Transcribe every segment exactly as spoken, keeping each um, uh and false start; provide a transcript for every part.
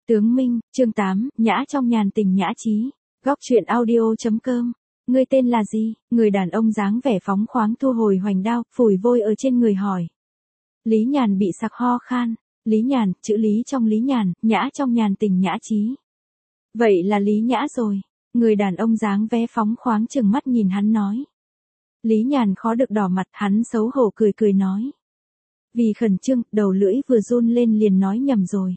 Tướng Minh, chương tám, nhã trong nhàn tình nhã trí. Góc truyện audio.com. Ngươi tên là gì? Người đàn ông dáng vẻ phóng khoáng thu hồi hoành đao, phủi vôi ở trên người hỏi. Lý Nhàn bị sặc ho khan. Lý Nhàn, chữ Lý trong Lý Nhàn, nhã trong nhàn tình nhã trí. Vậy là Lý Nhã rồi. Người đàn ông dáng vẻ phóng khoáng chừng mắt nhìn hắn nói. Lý Nhàn khó được đỏ mặt, hắn xấu hổ cười cười nói. Vì khẩn trương, đầu lưỡi vừa run lên liền nói nhầm rồi.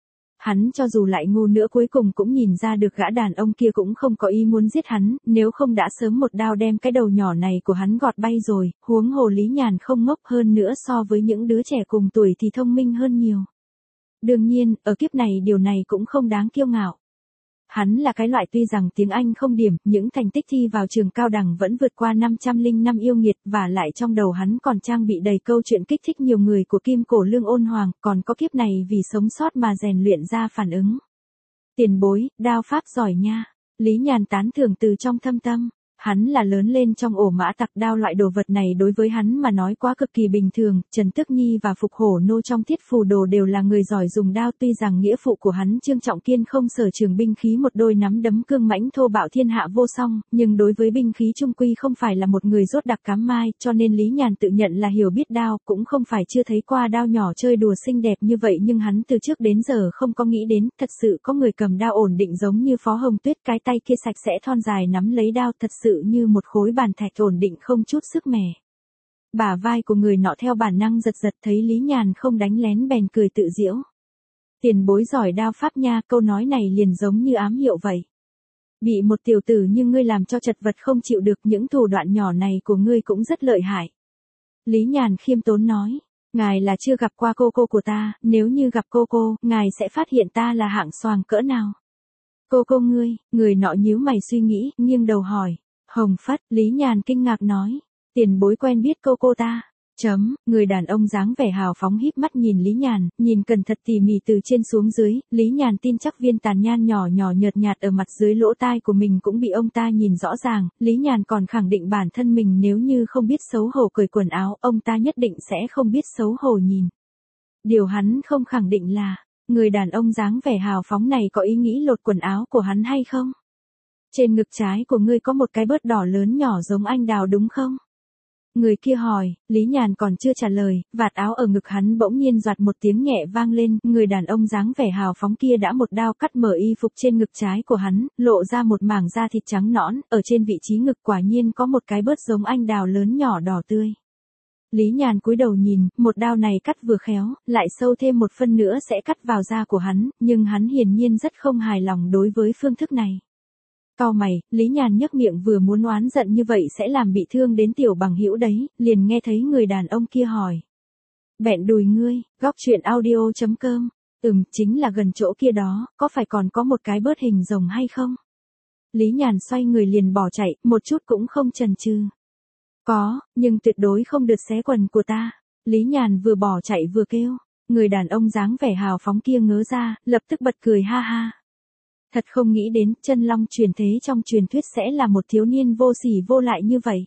Hắn cho dù lại ngu nữa cuối cùng cũng nhìn ra được gã đàn ông kia cũng không có ý muốn giết hắn, nếu không đã sớm một đao đem cái đầu nhỏ này của hắn gọt bay rồi, huống hồ Lý Nhàn không ngốc hơn nữa so với những đứa trẻ cùng tuổi thì thông minh hơn nhiều. Đương nhiên, ở kiếp này điều này cũng không đáng kiêu ngạo. Hắn là cái loại tuy rằng tiếng Anh không điểm, những thành tích thi vào trường cao đẳng vẫn vượt qua năm trăm lẻ năm yêu nghiệt và lại trong đầu hắn còn trang bị đầy câu chuyện kích thích nhiều người của Kim Cổ Lương Ôn Hoàng, còn có kiếp này vì sống sót mà rèn luyện ra phản ứng. Tiền bối, đao pháp giỏi nha. Lý Nhàn tán thưởng từ trong thâm tâm. Hắn là lớn lên trong ổ mã tặc, đao loại đồ vật này đối với hắn mà nói quá cực kỳ bình thường. Trần Tức Nhi và Phục Hổ Nô trong Thiết Phù Đồ đều là người giỏi dùng đao, tuy rằng nghĩa phụ của hắn Trương Trọng Kiên không sở trường binh khí một đôi nắm đấm cương mãnh thô bạo thiên hạ vô song, nhưng đối với binh khí trung quy không phải là một người rốt đặc cám mai, cho nên Lý Nhàn tự nhận là hiểu biết đao, cũng không phải chưa thấy qua đao nhỏ chơi đùa xinh đẹp như vậy, nhưng hắn từ trước đến giờ không có nghĩ đến, thật sự có người cầm đao ổn định giống như Phó Hồng Tuyết, cái tay kia sạch sẽ thon dài nắm lấy đao thật sự như một khối bàn thạch ổn định không chút sức mẻ. Bả vai của người nọ theo bản năng giật giật, thấy Lý Nhàn không đánh lén bèn cười tự giễu. Tiền bối giỏi đao pháp nha, câu nói này liền giống như ám hiệu vậy. Bị một tiểu tử như ngươi làm cho chật vật không chịu được, những thủ đoạn nhỏ này của ngươi cũng rất lợi hại. Lý Nhàn khiêm tốn nói, ngài là chưa gặp qua cô cô của ta, nếu như gặp cô cô, ngài sẽ phát hiện ta là hạng xoàng cỡ nào. Cô cô ngươi, người nọ nhíu mày suy nghĩ, nghiêng đầu hỏi. Hồng Phất, Lý Nhàn kinh ngạc nói, tiền bối quen biết cô cô ta. Chấm, người đàn ông dáng vẻ hào phóng híp mắt nhìn Lý Nhàn, nhìn cẩn thận tỉ mỉ từ trên xuống dưới, Lý Nhàn tin chắc viên tàn nhan nhỏ nhỏ nhợt nhạt ở mặt dưới lỗ tai của mình cũng bị ông ta nhìn rõ ràng, Lý Nhàn còn khẳng định bản thân mình nếu như không biết xấu hổ cởi quần áo, ông ta nhất định sẽ không biết xấu hổ nhìn. Điều hắn không khẳng định là, người đàn ông dáng vẻ hào phóng này có ý nghĩ lột quần áo của hắn hay không? Trên ngực trái của ngươi có một cái bớt đỏ lớn nhỏ giống anh đào đúng không? Người kia hỏi, Lý Nhàn còn chưa trả lời, vạt áo ở ngực hắn bỗng nhiên doạt một tiếng nhẹ vang lên, người đàn ông dáng vẻ hào phóng kia đã một đao cắt mở y phục trên ngực trái của hắn, lộ ra một mảng da thịt trắng nõn, ở trên vị trí ngực quả nhiên có một cái bớt giống anh đào lớn nhỏ đỏ tươi. Lý Nhàn cúi đầu nhìn, một đao này cắt vừa khéo, lại sâu thêm một phân nữa sẽ cắt vào da của hắn, nhưng hắn hiển nhiên rất không hài lòng đối với phương thức này. Cau mày, Lý Nhàn nhếch miệng vừa muốn oán giận như vậy sẽ làm bị thương đến tiểu bằng hữu đấy, liền nghe thấy người đàn ông kia hỏi. Bẹn đùi ngươi, góc truyện audio.com, ừm, chính là gần chỗ kia đó, có phải còn có một cái bớt hình rồng hay không? Lý Nhàn xoay người liền bỏ chạy, một chút cũng không chần chừ. Có, nhưng tuyệt đối không được xé quần của ta. Lý Nhàn vừa bỏ chạy vừa kêu, người đàn ông dáng vẻ hào phóng kia ngớ ra, lập tức bật cười ha ha. Thật không nghĩ đến, chân long truyền thế trong truyền thuyết sẽ là một thiếu niên vô sỉ vô lại như vậy.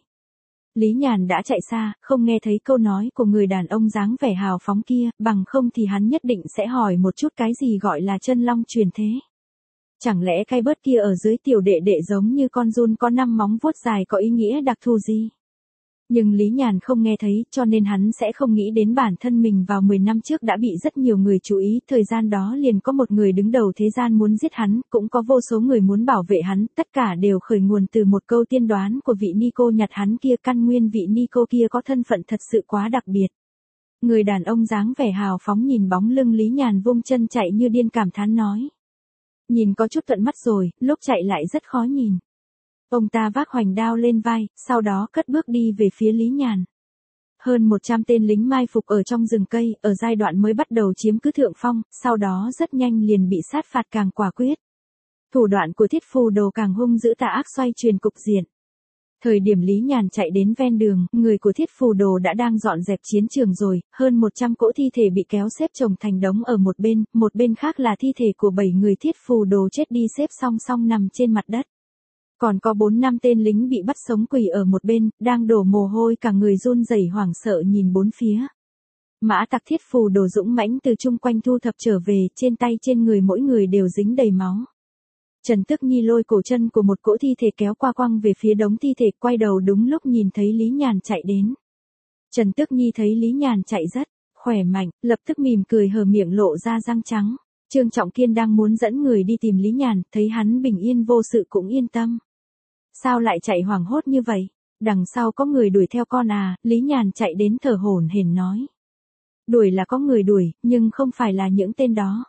Lý Nhàn đã chạy xa, không nghe thấy câu nói của người đàn ông dáng vẻ hào phóng kia, bằng không thì hắn nhất định sẽ hỏi một chút cái gì gọi là chân long truyền thế. Chẳng lẽ cái bớt kia ở dưới tiểu đệ đệ giống như con giun có năm móng vuốt dài có ý nghĩa đặc thù gì? Nhưng Lý Nhàn không nghe thấy, cho nên hắn sẽ không nghĩ đến bản thân mình vào mười năm trước đã bị rất nhiều người chú ý, thời gian đó liền có một người đứng đầu thế gian muốn giết hắn, cũng có vô số người muốn bảo vệ hắn, tất cả đều khởi nguồn từ một câu tiên đoán của vị ni cô nhặt hắn kia, căn nguyên vị ni cô kia có thân phận thật sự quá đặc biệt. Người đàn ông dáng vẻ hào phóng nhìn bóng lưng Lý Nhàn vung chân chạy như điên cảm thán nói. Nhìn có chút thuận mắt rồi, lúc chạy lại rất khó nhìn. Ông ta vác hoành đao lên vai, sau đó cất bước đi về phía Lý Nhàn. Hơn một trăm tên lính mai phục ở trong rừng cây, ở giai đoạn mới bắt đầu chiếm cứ thượng phong, sau đó rất nhanh liền bị sát phạt càng quả quyết. Thủ đoạn của Thiết Phù Đồ càng hung dữ tà ác xoay truyền cục diện. Thời điểm Lý Nhàn chạy đến ven đường, người của Thiết Phù Đồ đã đang dọn dẹp chiến trường rồi, hơn một trăm cỗ thi thể bị kéo xếp chồng thành đống ở một bên, một bên khác là thi thể của bảy người Thiết Phù Đồ chết đi xếp song song nằm trên mặt đất. Còn có bốn năm tên lính bị bắt sống quỳ ở một bên, đang đổ mồ hôi cả người run rẩy hoảng sợ nhìn bốn phía. Mã Tặc thiết phù đồ dũng mãnh từ chung quanh thu thập trở về, trên tay trên người mỗi người đều dính đầy máu. Trần Tức Nhi lôi cổ chân của một cỗ thi thể kéo qua quăng về phía đống thi thể, quay đầu đúng lúc nhìn thấy Lý Nhàn chạy đến. Trần Tức Nhi thấy Lý Nhàn chạy rất khỏe mạnh, lập tức mỉm cười hờ miệng lộ ra răng trắng. Trương Trọng Kiên đang muốn dẫn người đi tìm Lý Nhàn, thấy hắn bình yên vô sự cũng yên tâm. Sao lại chạy hoảng hốt như vậy? Đằng sau có người đuổi theo con à? Lý Nhàn chạy đến thở hổn hển nói. Đuổi là có người đuổi, nhưng không phải là những tên đó.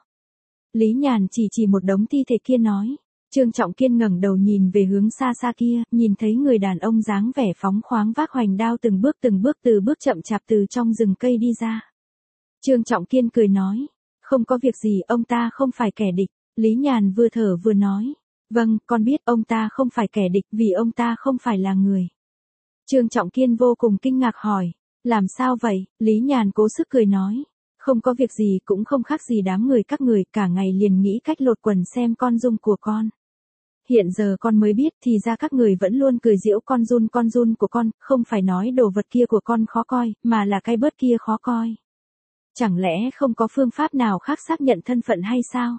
Lý Nhàn chỉ chỉ một đống thi thể kia nói. Trương Trọng Kiên ngẩng đầu nhìn về hướng xa xa kia, nhìn thấy người đàn ông dáng vẻ phóng khoáng vác hoành đao từng bước từng bước từ bước chậm chạp từ trong rừng cây đi ra. Trương Trọng Kiên cười nói. Không có việc gì, ông ta không phải kẻ địch. Lý Nhàn vừa thở vừa nói. Vâng, con biết ông ta không phải kẻ địch vì ông ta không phải là người. Trương Trọng Kiên vô cùng kinh ngạc hỏi. Làm sao vậy? Lý Nhàn cố sức cười nói. Không có việc gì, cũng không khác gì đám người các người, cả ngày liền nghĩ cách lột quần xem con Dung của con. Hiện giờ con mới biết thì ra các người vẫn luôn cười giễu con Jun con Jun của con, không phải nói đồ vật kia của con khó coi, mà là cái bớt kia khó coi. Chẳng lẽ không có phương pháp nào khác xác nhận thân phận hay sao?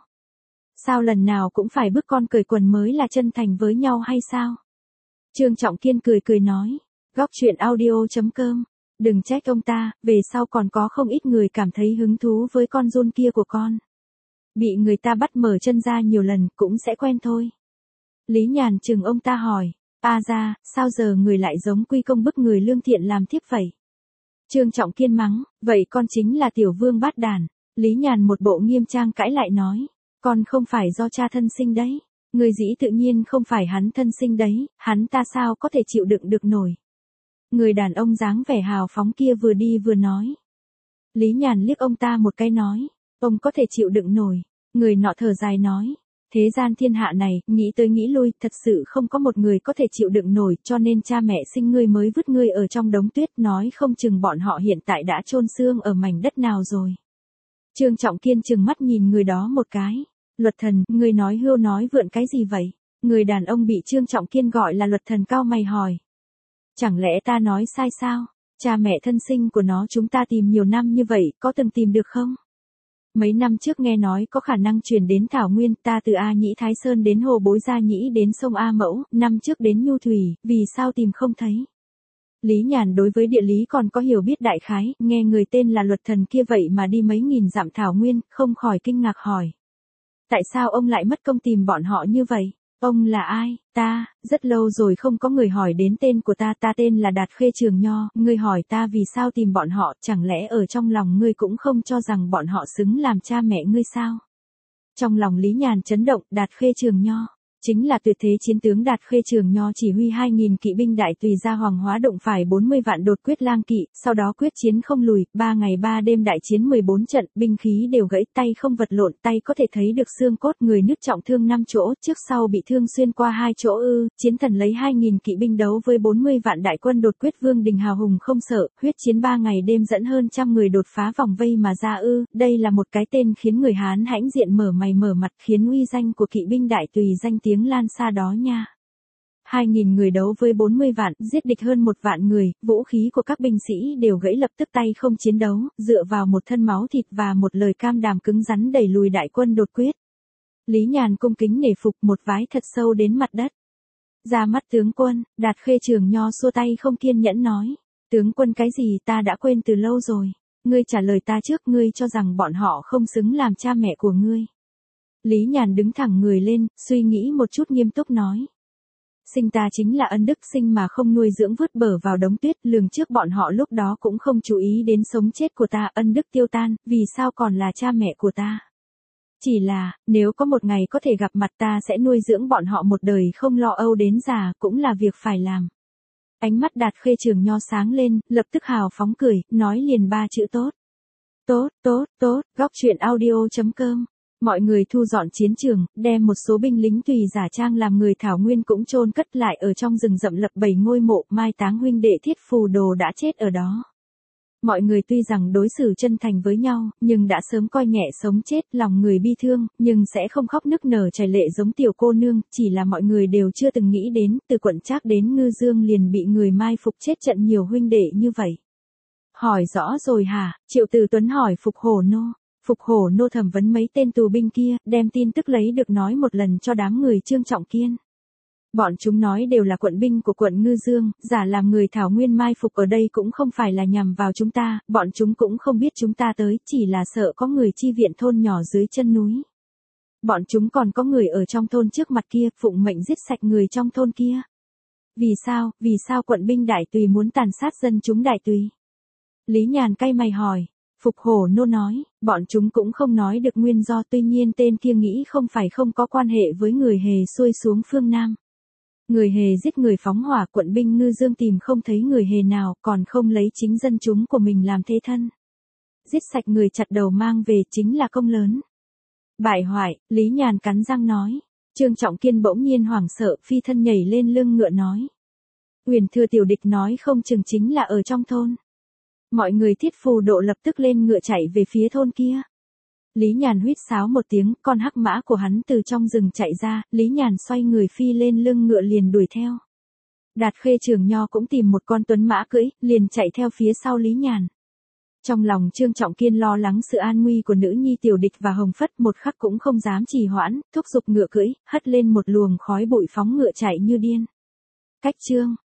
Sao lần nào cũng phải bức con cởi quần mới là chân thành với nhau hay sao? Trương Trọng Kiên cười cười nói. Góc truyện audio chấm com. Đừng trách ông ta, về sau còn có không ít người cảm thấy hứng thú với con Jun kia của con. Bị người ta bắt mở chân ra nhiều lần cũng sẽ quen thôi. Lý Nhàn chừng ông ta hỏi. A ra, sao giờ người lại giống Quy Công bức người lương thiện làm thiếp vậy? Trương Trọng Kiên mắng. Vậy con chính là tiểu vương bát đàn. Lý Nhàn một bộ nghiêm trang cãi lại nói. Con không phải do cha thân sinh đấy. Người dĩ tự nhiên không phải hắn thân sinh đấy, hắn ta sao có thể chịu đựng được nổi. Người đàn ông dáng vẻ hào phóng kia vừa đi vừa nói. Lý Nhàn liếc ông ta một cái nói. Ông có thể chịu đựng nổi. Người nọ thở dài nói. Thế gian thiên hạ này, nghĩ tới nghĩ lui, thật sự không có một người có thể chịu đựng nổi, cho nên cha mẹ sinh ngươi mới vứt ngươi ở trong đống tuyết, nói không chừng bọn họ hiện tại đã chôn xương ở mảnh đất nào rồi. Trương Trọng Kiên trừng mắt nhìn người đó một cái. Luật thần, ngươi nói hưu nói vượn cái gì vậy? Người đàn ông bị Trương Trọng Kiên gọi là luật thần cao mày hỏi. Chẳng lẽ ta nói sai sao? Cha mẹ thân sinh của nó chúng ta tìm nhiều năm như vậy, có từng tìm được không? Mấy năm trước nghe nói có khả năng truyền đến Thảo Nguyên, ta từ A Nhĩ Thái Sơn đến Hồ Bối Gia Nhĩ đến sông A Mẫu, năm trước đến Nhu Thủy, vì sao tìm không thấy? Lý Nhàn đối với địa lý còn có hiểu biết đại khái, nghe người tên là luật thần kia vậy mà đi mấy nghìn dặm Thảo Nguyên, không khỏi kinh ngạc hỏi. Tại sao ông lại mất công tìm bọn họ như vậy? Ông là ai? Ta, rất lâu rồi không có người hỏi đến tên của ta, ta tên là Đạt Khê Trường Nho, ngươi hỏi ta vì sao tìm bọn họ, chẳng lẽ ở trong lòng ngươi cũng không cho rằng bọn họ xứng làm cha mẹ ngươi sao? Trong lòng Lý Nhàn chấn động, Đạt Khê Trường Nho. Chính là tuyệt thế chiến tướng Đạt Khê Trường Nho chỉ huy hai nghìn kỵ binh đại tùy ra Hoàng Hóa động phải bốn mươi vạn đột quyết lang kỵ, sau đó quyết chiến không lùi, ba ngày ba đêm đại chiến mười bốn trận, binh khí đều gãy, tay không vật lộn, tay có thể thấy được xương cốt, người nứt trọng thương năm chỗ, trước sau bị thương xuyên qua hai chỗ ư, chiến thần lấy hai nghìn kỵ binh đấu với bốn mươi vạn đại quân đột quyết Vương Đình hào hùng không sợ, huyết chiến ba ngày đêm dẫn hơn trăm người đột phá vòng vây mà ra ư, đây là một cái tên khiến người Hán hãnh diện mở mày mở mặt, khiến uy danh của kỵ binh đại tùy danh tiếng lan xa đó nha. Hai nghìn người đấu với bốn mươi vạn, giết địch hơn một vạn người, vũ khí của các binh sĩ đều gãy lập tức tay không chiến đấu, dựa vào một thân máu thịt và một lời cam đảm cứng rắn đẩy lùi đại quân đột quyết. Lý Nhàn cung kính nể phục một vái thật sâu đến mặt đất. Ra mắt tướng quân, Đạt Khê Trường Nho xua tay không kiên nhẫn nói. Tướng quân cái gì ta đã quên từ lâu rồi. Ngươi trả lời ta trước, ngươi cho rằng bọn họ không xứng làm cha mẹ của ngươi. Lý Nhàn đứng thẳng người lên, suy nghĩ một chút nghiêm túc nói. Sinh ta chính là ân đức, sinh mà không nuôi dưỡng vứt bở vào đống tuyết, lường trước bọn họ lúc đó cũng không chú ý đến sống chết của ta, ân đức tiêu tan, vì sao còn là cha mẹ của ta. Chỉ là, nếu có một ngày có thể gặp mặt ta sẽ nuôi dưỡng bọn họ một đời không lo âu đến già, cũng là việc phải làm. Ánh mắt Đạt Khê Trường Nho sáng lên, lập tức hào phóng cười, nói liền ba chữ tốt. Tốt, tốt, tốt, góc truyện audio chấm com. Mọi người thu dọn chiến trường, đem một số binh lính tùy giả trang làm người Thảo Nguyên cũng chôn cất lại ở trong rừng rậm lập bảy ngôi mộ, mai táng huynh đệ Thiết Phù Đồ đã chết ở đó. Mọi người tuy rằng đối xử chân thành với nhau, nhưng đã sớm coi nhẹ sống chết, lòng người bi thương, nhưng sẽ không khóc nức nở chảy lệ giống tiểu cô nương, chỉ là mọi người đều chưa từng nghĩ đến, từ Quận Trác đến Ngư Dương liền bị người mai phục chết trận nhiều huynh đệ như vậy. Hỏi rõ rồi hả? Triệu Từ Tuấn hỏi Phục Hổ Nô. Phục Hổ Nô thẩm vấn mấy tên tù binh kia, đem tin tức lấy được nói một lần cho đám người Trương Trọng Kiên. Bọn chúng nói đều là quận binh của quận Ngư Dương, giả làm người Thảo Nguyên mai phục ở đây cũng không phải là nhằm vào chúng ta, bọn chúng cũng không biết chúng ta tới, chỉ là sợ có người chi viện thôn nhỏ dưới chân núi. Bọn chúng còn có người ở trong thôn trước mặt kia, phụng mệnh giết sạch người trong thôn kia. Vì sao, vì sao quận binh Đại Tùy muốn tàn sát dân chúng Đại Tùy? Lý Nhàn cay mày hỏi. Phục Hổ Nô nói, bọn chúng cũng không nói được nguyên do, tuy nhiên tên kia nghĩ không phải không có quan hệ với người Hề xuôi xuống phương Nam. Người Hề giết người phóng hỏa, quận binh Ngư Dương tìm không thấy người Hề nào, còn không lấy chính dân chúng của mình làm thế thân. Giết sạch người chặt đầu mang về chính là công lớn. Bại hoại, Lý Nhàn cắn răng nói. Trương Trọng Kiên bỗng nhiên hoảng sợ, phi thân nhảy lên lưng ngựa nói. Uyển Thừa tiểu địch nói không chừng chính là ở trong thôn. Mọi người thiết phù độ lập tức lên ngựa chạy về phía thôn kia. Lý Nhàn huýt sáo một tiếng, con hắc mã của hắn từ trong rừng chạy ra, Lý Nhàn xoay người phi lên lưng ngựa liền đuổi theo. Đạt Khê Trường Nho cũng tìm một con tuấn mã cưỡi, liền chạy theo phía sau Lý Nhàn. Trong lòng Trương Trọng Kiên lo lắng sự an nguy của nữ nhi tiểu địch và Hồng Phất, một khắc cũng không dám trì hoãn, thúc giục ngựa cưỡi, hất lên một luồng khói bụi phóng ngựa chạy như điên. Cách chương